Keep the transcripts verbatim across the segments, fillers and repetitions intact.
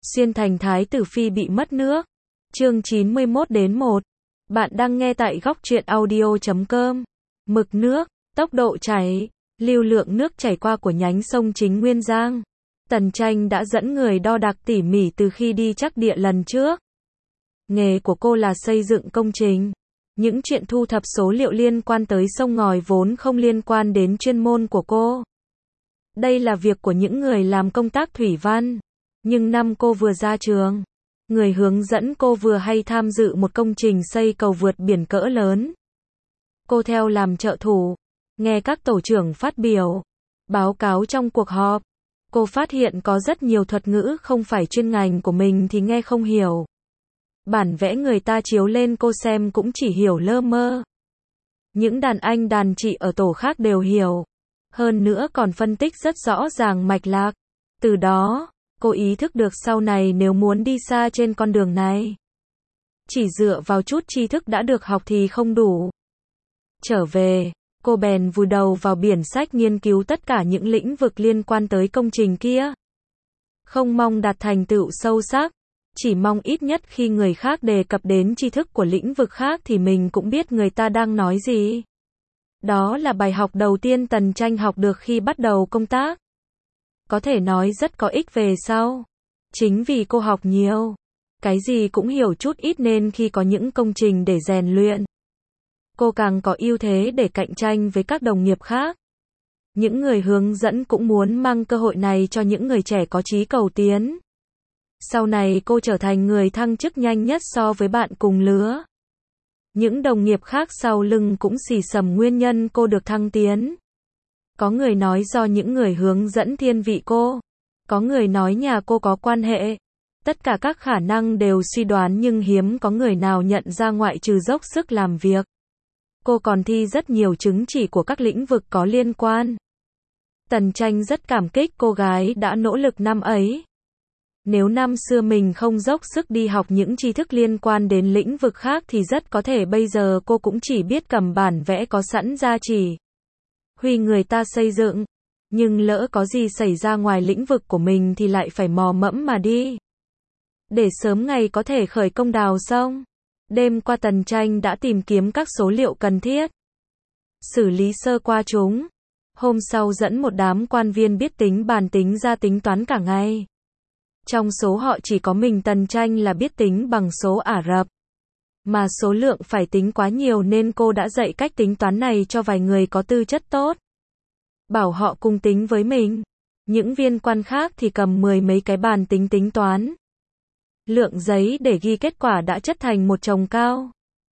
Xuyên thành thái tử phi bị mất nước. Chương chín mươi mốt đến một. Bạn đang nghe tại góc truyện audio chấm com. Mực nước, tốc độ chảy, lưu lượng nước chảy qua của nhánh sông chính Nguyên Giang. Tần Tranh đã dẫn người đo đạc tỉ mỉ từ khi đi trắc địa lần trước. Nghề của cô là xây dựng công trình. Những chuyện thu thập số liệu liên quan tới sông ngòi vốn không liên quan đến chuyên môn của cô. Đây là việc của những người làm công tác thủy văn. Nhưng năm cô vừa ra trường, người hướng dẫn cô vừa hay tham dự một công trình xây cầu vượt biển cỡ lớn. Cô theo làm trợ thủ, nghe các tổ trưởng phát biểu, báo cáo trong cuộc họp. Cô phát hiện có rất nhiều thuật ngữ không phải chuyên ngành của mình thì nghe không hiểu. Bản vẽ người ta chiếu lên cô xem cũng chỉ hiểu lơ mơ. Những đàn anh đàn chị ở tổ khác đều hiểu. Hơn nữa còn phân tích rất rõ ràng mạch lạc. Từ đó, cô ý thức được sau này nếu muốn đi xa trên con đường này, chỉ dựa vào chút tri thức đã được học thì không đủ. Trở về, cô bèn vùi đầu vào biển sách nghiên cứu tất cả những lĩnh vực liên quan tới công trình kia. Không mong đạt thành tựu sâu sắc, chỉ mong ít nhất khi người khác đề cập đến tri thức của lĩnh vực khác thì mình cũng biết người ta đang nói gì. Đó là bài học đầu tiên Tần Tranh học được khi bắt đầu công tác. Có thể nói rất có ích về sau. Chính vì cô học nhiều, cái gì cũng hiểu chút ít nên khi có những công trình để rèn luyện, cô càng có ưu thế để cạnh tranh với các đồng nghiệp khác. Những người hướng dẫn cũng muốn mang cơ hội này cho những người trẻ có chí cầu tiến. Sau này cô trở thành người thăng chức nhanh nhất so với bạn cùng lứa. Những đồng nghiệp khác sau lưng cũng xì xầm nguyên nhân cô được thăng tiến. Có người nói do những người hướng dẫn thiên vị cô. Có người nói nhà cô có quan hệ. Tất cả các khả năng đều suy đoán nhưng hiếm có người nào nhận ra ngoại trừ dốc sức làm việc. Cô còn thi rất nhiều chứng chỉ của các lĩnh vực có liên quan. Tần Tranh rất cảm kích cô gái đã nỗ lực năm ấy. Nếu năm xưa mình không dốc sức đi học những tri thức liên quan đến lĩnh vực khác thì rất có thể bây giờ cô cũng chỉ biết cầm bản vẽ có sẵn ra chỉ huy người ta xây dựng. Nhưng lỡ có gì xảy ra ngoài lĩnh vực của mình thì lại phải mò mẫm mà đi. Để sớm ngày có thể khởi công đào sông. Đêm qua Tần Tranh đã tìm kiếm các số liệu cần thiết, xử lý sơ qua chúng. Hôm sau dẫn một đám quan viên biết tính bàn tính ra tính toán cả ngày. Trong số họ chỉ có mình Tần Tranh là biết tính bằng số Ả Rập. Mà số lượng phải tính quá nhiều nên cô đã dạy cách tính toán này cho vài người có tư chất tốt. Bảo họ cùng tính với mình. Những viên quan khác thì cầm mười mấy cái bàn tính tính toán. Lượng giấy để ghi kết quả đã chất thành một chồng cao.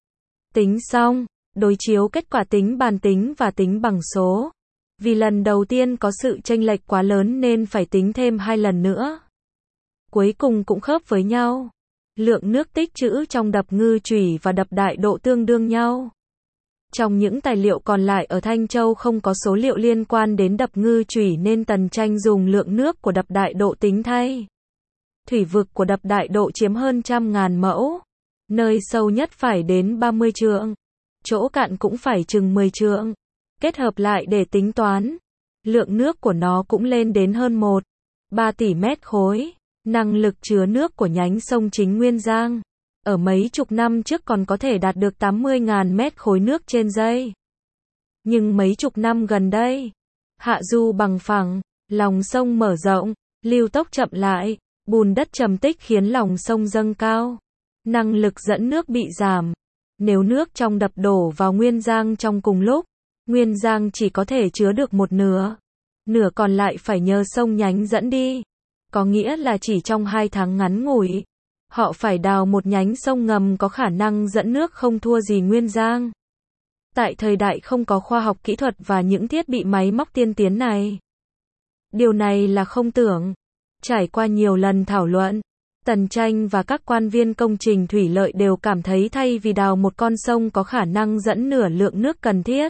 Tính xong, đối chiếu kết quả tính bàn tính và tính bằng số. Vì lần đầu tiên có sự chênh lệch quá lớn nên phải tính thêm hai lần nữa. Cuối cùng cũng khớp với nhau. Lượng nước tích trữ trong đập Ngư Chủy và đập Đại Độ tương đương nhau. Trong những tài liệu còn lại ở Thanh Châu không có số liệu liên quan đến đập Ngư Chủy nên Tần Tranh dùng lượng nước của đập Đại Độ tính thay. Thủy vực của đập Đại Độ chiếm hơn trăm ngàn mẫu. Nơi sâu nhất phải đến ba mươi trượng. Chỗ cạn cũng phải chừng mười trượng. Kết hợp lại để tính toán. Lượng nước của nó cũng lên đến hơn một phẩy ba tỷ mét khối. Năng lực chứa nước của nhánh sông chính Nguyên Giang ở mấy chục năm trước còn có thể đạt được tám mươi nghìn mét khối nước trên giây. Nhưng mấy chục năm gần đây, hạ du bằng phẳng, lòng sông mở rộng, lưu tốc chậm lại, bùn đất trầm tích khiến lòng sông dâng cao. Năng lực dẫn nước bị giảm. Nếu nước trong đập đổ vào Nguyên Giang trong cùng lúc, Nguyên Giang chỉ có thể chứa được một nửa. Nửa còn lại phải nhờ sông nhánh dẫn đi. Có nghĩa là chỉ trong hai tháng ngắn ngủi, họ phải đào một nhánh sông ngầm có khả năng dẫn nước không thua gì Nguyên Giang. Tại thời đại không có khoa học kỹ thuật và những thiết bị máy móc tiên tiến này, điều này là không tưởng. Trải qua nhiều lần thảo luận, Tần Tranh và các quan viên công trình thủy lợi đều cảm thấy thay vì đào một con sông có khả năng dẫn nửa lượng nước cần thiết,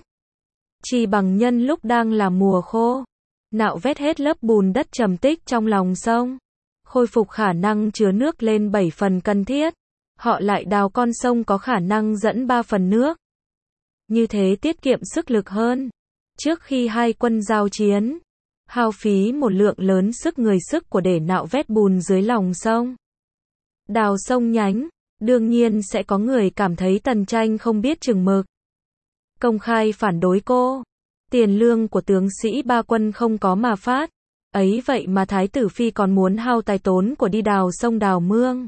chỉ bằng nhân lúc đang là mùa khô, nạo vét hết lớp bùn đất trầm tích trong lòng sông, khôi phục khả năng chứa nước lên bảy phần cần thiết, họ lại đào con sông có khả năng dẫn ba phần nước. Như thế tiết kiệm sức lực hơn. Trước khi hai quân giao chiến, hao phí một lượng lớn sức người sức của để nạo vét bùn dưới lòng sông. Đào sông nhánh, đương nhiên sẽ có người cảm thấy Tần Tranh không biết chừng mực. Công khai phản đối cô. Tiền lương của tướng sĩ ba quân không có mà phát. Ấy vậy mà Thái tử Phi còn muốn hao tài tốn của đi đào sông đào mương.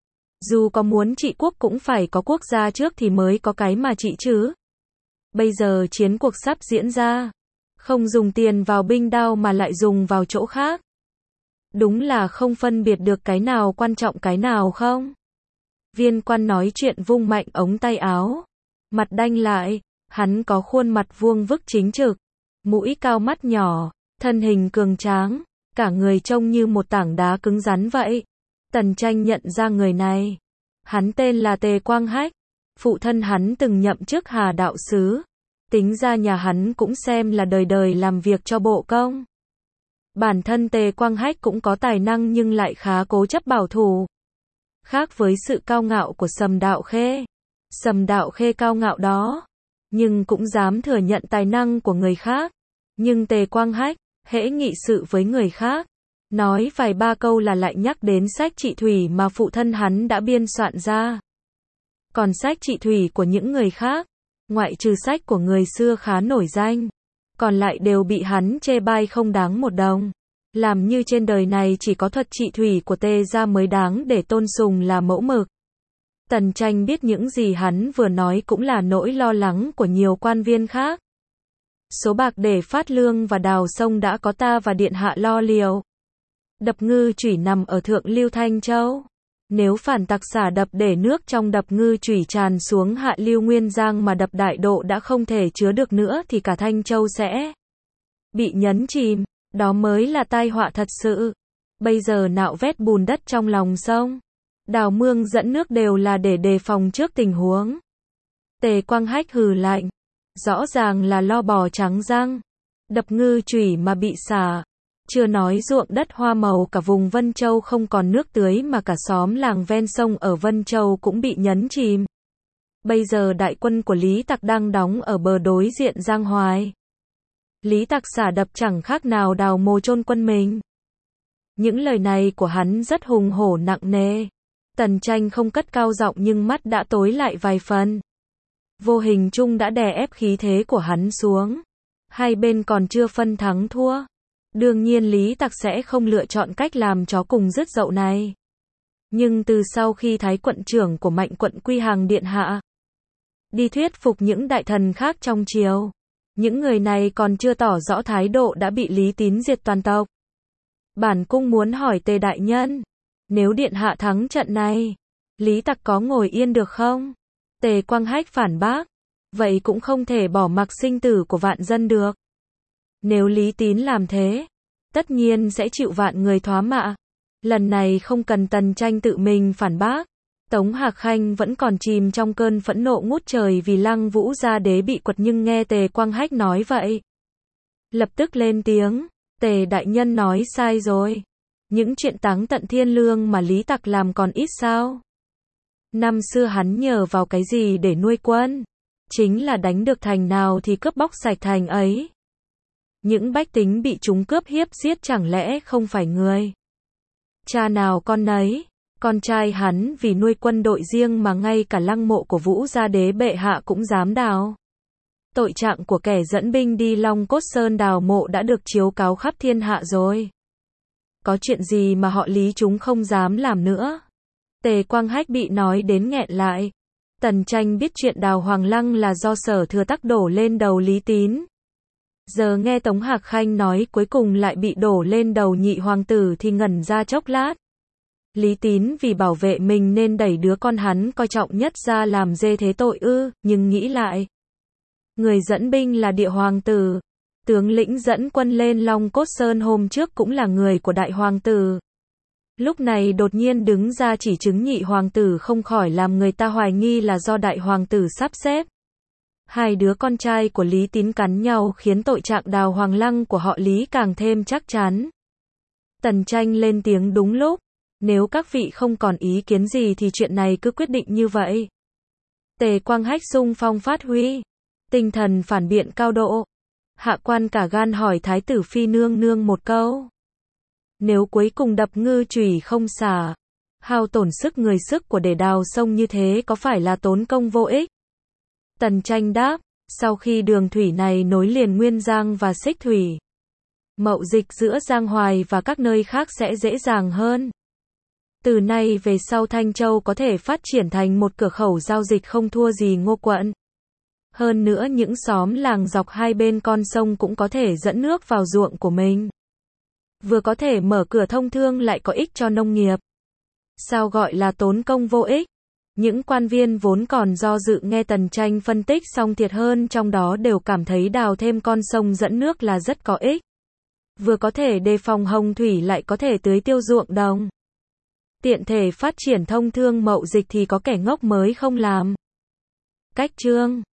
Dù có muốn trị quốc cũng phải có quốc gia trước thì mới có cái mà trị chứ. Bây giờ chiến cuộc sắp diễn ra. Không dùng tiền vào binh đao mà lại dùng vào chỗ khác. Đúng là không phân biệt được cái nào quan trọng cái nào không? Viên quan nói chuyện vung mạnh ống tay áo. Mặt đanh lại, hắn có khuôn mặt vuông vức chính trực. Mũi cao mắt nhỏ, thân hình cường tráng, cả người trông như một tảng đá cứng rắn vậy. Tần Tranh nhận ra người này. Hắn tên là Tề Quang Hách. Phụ thân hắn từng nhậm chức Hà đạo sứ. Tính ra nhà hắn cũng xem là đời đời làm việc cho bộ công. Bản thân Tề Quang Hách cũng có tài năng nhưng lại khá cố chấp bảo thủ. Khác với sự cao ngạo của Sầm Đạo Khê. Sầm Đạo Khê cao ngạo đó, nhưng cũng dám thừa nhận tài năng của người khác. Nhưng Tề Quang Hách, hễ nghị sự với người khác, nói vài ba câu là lại nhắc đến sách trị thủy mà phụ thân hắn đã biên soạn ra. Còn sách trị thủy của những người khác, ngoại trừ sách của người xưa khá nổi danh, còn lại đều bị hắn chê bai không đáng một đồng. Làm như trên đời này chỉ có thuật trị thủy của Tề gia mới đáng để tôn sùng là mẫu mực. Tần Tranh biết những gì hắn vừa nói cũng là nỗi lo lắng của nhiều quan viên khác. Số bạc để phát lương và đào sông đã có ta và điện hạ lo liều. Đập Ngư Chủy nằm ở thượng lưu Thanh Châu. Nếu phản tặc xả đập để nước trong đập Ngư Chủy tràn xuống hạ lưu Nguyên Giang mà đập Đại Độ đã không thể chứa được nữa thì cả Thanh Châu sẽ bị nhấn chìm. Đó mới là tai họa thật sự. Bây giờ nạo vét bùn đất trong lòng sông, đào mương dẫn nước đều là để đề phòng trước tình huống. Tề Quang Hách hừ lạnh. Rõ ràng là lo bò trắng răng. Đập Ngư Chủy mà bị xả. Chưa nói ruộng đất hoa màu cả vùng Vân Châu không còn nước tưới mà cả xóm làng ven sông ở Vân Châu cũng bị nhấn chìm. Bây giờ đại quân của Lý Tặc đang đóng ở bờ đối diện Giang Hoài. Lý Tặc xả đập chẳng khác nào đào mồ chôn quân mình. Những lời này của hắn rất hùng hổ nặng nề. Tần Tranh không cất cao giọng nhưng mắt đã tối lại vài phần. Vô hình chung đã đè ép khí thế của hắn xuống. Hai bên còn chưa phân thắng thua. Đương nhiên Lý Tặc sẽ không lựa chọn cách làm chó cùng rứt dậu này. Nhưng từ sau khi Thái quận trưởng của Mạnh quận Quy Hàng điện hạ đi thuyết phục những đại thần khác trong triều, những người này còn chưa tỏ rõ thái độ đã bị Lý Tín diệt toàn tộc. Bản cung muốn hỏi Tề đại nhân, nếu điện hạ thắng trận này, Lý Tặc có ngồi yên được không? Tề Quang Hách phản bác, vậy cũng không thể bỏ mặc sinh tử của vạn dân được. Nếu Lý Tín làm thế, tất nhiên sẽ chịu vạn người thoá mạ. Lần này không cần Tần Tranh tự mình phản bác. Tống Hạc Khanh vẫn còn chìm trong cơn phẫn nộ ngút trời vì Lăng Vũ gia đế bị quật nhưng nghe Tề Quang Hách nói vậy, lập tức lên tiếng, Tề đại nhân nói sai rồi. Những chuyện táng tận thiên lương mà Lý Tặc làm còn ít sao? Năm xưa hắn nhờ vào cái gì để nuôi quân? Chính là đánh được thành nào thì cướp bóc sạch thành ấy. Những bách tính bị chúng cướp hiếp giết chẳng lẽ không phải người cha nào con nấy? Con trai hắn vì nuôi quân đội riêng mà ngay cả lăng mộ của Vũ gia đế bệ hạ cũng dám đào. Tội trạng của kẻ dẫn binh đi Long Cốt Sơn đào mộ đã được chiếu cáo khắp thiên hạ rồi. Có chuyện gì mà họ Lý chúng không dám làm nữa? Tề Quang Hách bị nói đến nghẹn lại. Tần Tranh biết chuyện đào Hoàng Lăng là do Sở Thừa Tắc đổ lên đầu Lý Tín. Giờ nghe Tống Hạc Khanh nói cuối cùng lại bị đổ lên đầu nhị hoàng tử thì ngẩn ra chốc lát. Lý Tín vì bảo vệ mình nên đẩy đứa con hắn coi trọng nhất ra làm dê thế tội ư, nhưng nghĩ lại. Người dẫn binh là địa hoàng tử. Tướng lĩnh dẫn quân lên Long Cốt Sơn hôm trước cũng là người của đại hoàng tử. Lúc này đột nhiên đứng ra chỉ chứng nhị hoàng tử không khỏi làm người ta hoài nghi là do đại hoàng tử sắp xếp. Hai đứa con trai của Lý Tín cắn nhau khiến tội trạng đào Hoàng Lăng của họ Lý càng thêm chắc chắn. Tần Tranh lên tiếng đúng lúc. Nếu các vị không còn ý kiến gì thì chuyện này cứ quyết định như vậy. Tề Quang Hách xung phong phát huy tinh thần phản biện cao độ. Hạ quan cả gan hỏi Thái tử Phi nương nương một câu. Nếu cuối cùng đập ngư chùy không xả, hao tổn sức người sức của để đào sông như thế có phải là tốn công vô ích? Tần Tranh đáp, sau khi đường thủy này nối liền Nguyên Giang và Xích Thủy, mậu dịch giữa Giang Hoài và các nơi khác sẽ dễ dàng hơn. Từ nay về sau Thanh Châu có thể phát triển thành một cửa khẩu giao dịch không thua gì Ngô Quận. Hơn nữa những xóm làng dọc hai bên con sông cũng có thể dẫn nước vào ruộng của mình. Vừa có thể mở cửa thông thương lại có ích cho nông nghiệp. Sao gọi là tốn công vô ích? Những quan viên vốn còn do dự nghe Tần Tranh phân tích xong thiệt hơn trong đó đều cảm thấy đào thêm con sông dẫn nước là rất có ích. Vừa có thể đề phòng hồng thủy lại có thể tưới tiêu ruộng đồng. Tiện thể phát triển thông thương mậu dịch thì có kẻ ngốc mới không làm. Cách chương